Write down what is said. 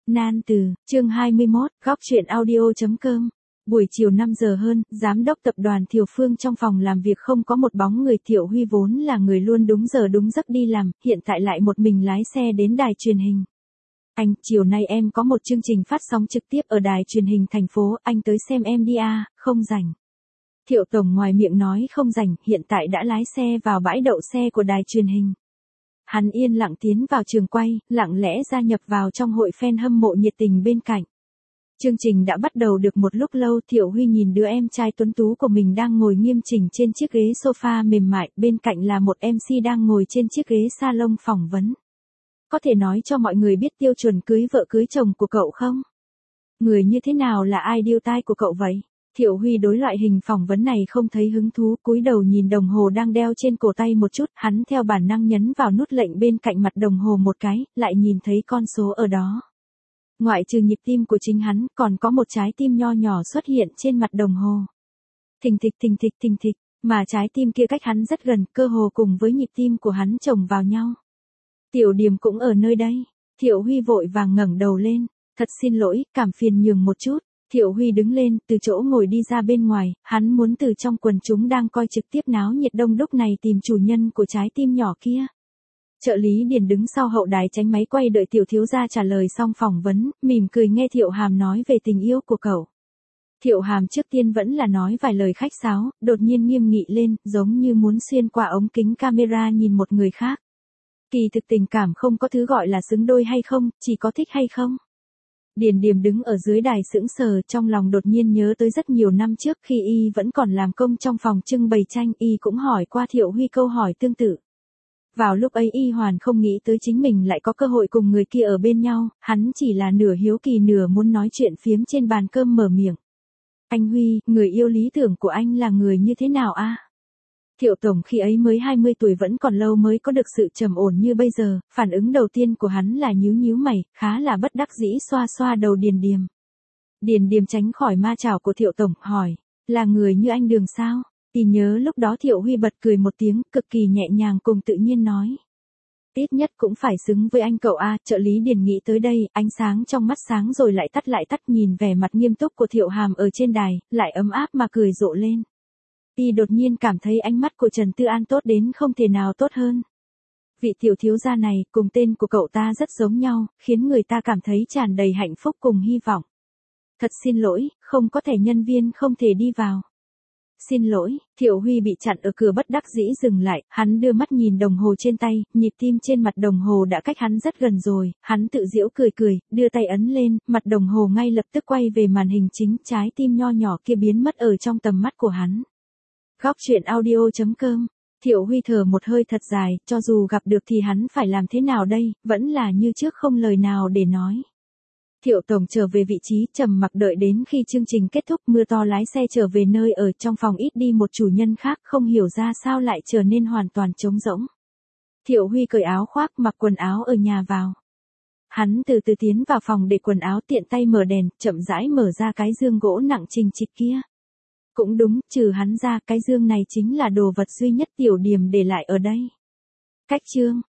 Nan từ, chương 21, góc truyện audio.com. Buổi chiều 5 giờ hơn, giám đốc tập đoàn Thiều Phương trong phòng làm việc không có một bóng người. Thiệu Huy vốn là người luôn đúng giờ đúng giấc đi làm, hiện tại lại một mình lái xe đến đài truyền hình. Anh, chiều nay em có một chương trình phát sóng trực tiếp ở đài truyền hình thành phố, anh tới xem em đi à, không rảnh. Thiệu Tổng ngoài miệng nói không rảnh, hiện tại đã lái xe vào bãi đậu xe của đài truyền hình. Hắn yên lặng tiến vào trường quay, lặng lẽ gia nhập vào trong hội fan hâm mộ nhiệt tình bên cạnh. Chương trình đã bắt đầu được một lúc lâu. Thiệu Huy nhìn đứa em trai tuấn tú của mình đang ngồi nghiêm chỉnh trên chiếc ghế sofa mềm mại, bên cạnh là một MC đang ngồi trên chiếc ghế salon phỏng vấn. Có thể nói cho mọi người biết tiêu chuẩn cưới vợ cưới chồng của cậu không? Người như thế nào là ideal type của cậu vậy? Thiệu Huy đối loại hình phỏng vấn này không thấy hứng thú, cúi đầu nhìn đồng hồ đang đeo trên cổ tay một chút, hắn theo bản năng nhấn vào nút lệnh bên cạnh mặt đồng hồ một cái, lại nhìn thấy con số ở đó. Ngoại trừ nhịp tim của chính hắn, còn có một trái tim nho nhỏ xuất hiện trên mặt đồng hồ. Thình thịch thình thịch thình thịch, mà trái tim kia cách hắn rất gần, cơ hồ cùng với nhịp tim của hắn chồng vào nhau. Tiểu Điềm cũng ở nơi đây. Thiệu Huy vội vàng ngẩng đầu lên. Thật xin lỗi, cảm phiền nhường một chút. Thiệu Huy đứng lên, từ chỗ ngồi đi ra bên ngoài, hắn muốn từ trong quần chúng đang coi trực tiếp náo nhiệt đông đúc này tìm chủ nhân của trái tim nhỏ kia. Trợ lý Điền đứng sau hậu đài tránh máy quay đợi tiểu thiếu gia trả lời xong phỏng vấn, mỉm cười nghe Thiệu Hàm nói về tình yêu của cậu. Thiệu Hàm trước tiên vẫn là nói vài lời khách sáo, đột nhiên nghiêm nghị lên, giống như muốn xuyên qua ống kính camera nhìn một người khác. Kỳ thực tình cảm không có thứ gọi là xứng đôi hay không, chỉ có thích hay không. Điền Điềm đứng ở dưới đài sững sờ, trong lòng đột nhiên nhớ tới rất nhiều năm trước khi y vẫn còn làm công trong phòng trưng bày tranh, y cũng hỏi qua Thiệu Huy câu hỏi tương tự. Vào lúc ấy y hoàn không nghĩ tới chính mình lại có cơ hội cùng người kia ở bên nhau, hắn chỉ là nửa hiếu kỳ nửa muốn nói chuyện phiếm trên bàn cơm mở miệng. Anh Huy, người yêu lý tưởng của anh là người như thế nào a? Thiệu Tổng khi ấy mới 20 tuổi vẫn còn lâu mới có được sự trầm ổn như bây giờ, phản ứng đầu tiên của hắn là nhíu nhíu mày, khá là bất đắc dĩ xoa xoa đầu Điền Điềm. Điền Điềm tránh khỏi ma chảo của Thiệu Tổng, hỏi, là người như anh Đường sao? Thì nhớ lúc đó Thiệu Huy bật cười một tiếng, cực kỳ nhẹ nhàng cùng tự nhiên nói. Ít nhất cũng phải xứng với anh cậu a. Trợ lý Điền nghĩ tới đây, ánh sáng trong mắt sáng rồi lại tắt nhìn vẻ mặt nghiêm túc của Thiệu Hàm ở trên đài, lại ấm áp mà cười rộ lên. Y đột nhiên cảm thấy ánh mắt của Trần Tư An tốt đến không thể nào tốt hơn. Vị tiểu thiếu gia này cùng tên của cậu ta rất giống nhau, khiến người ta cảm thấy tràn đầy hạnh phúc cùng hy vọng. Thật xin lỗi, không có thẻ nhân viên không thể đi vào. Xin lỗi, Thiệu Huy bị chặn ở cửa bất đắc dĩ dừng lại, hắn đưa mắt nhìn đồng hồ trên tay, nhịp tim trên mặt đồng hồ đã cách hắn rất gần rồi, hắn tự giễu cười, đưa tay ấn lên, mặt đồng hồ ngay lập tức quay về màn hình chính, trái tim nho nhỏ kia biến mất ở trong tầm mắt của hắn. Góc truyện audio.com. Thiệu Huy thở một hơi thật dài, cho dù gặp được thì hắn phải làm thế nào đây, vẫn là như trước không lời nào để nói. Thiệu Tổng trở về vị trí, trầm mặc đợi đến khi chương trình kết thúc, mưa to lái xe trở về nơi ở, trong phòng ít đi một chủ nhân khác, không hiểu ra sao lại trở nên hoàn toàn trống rỗng. Thiệu Huy cởi áo khoác, mặc quần áo ở nhà vào. Hắn từ từ tiến vào phòng để quần áo, tiện tay mở đèn, chậm rãi mở ra cái dương gỗ nặng trình trịch kia. Cũng đúng, trừ hắn ra, cái dương này chính là đồ vật duy nhất Tiểu Điềm để lại ở đây. Cách chương.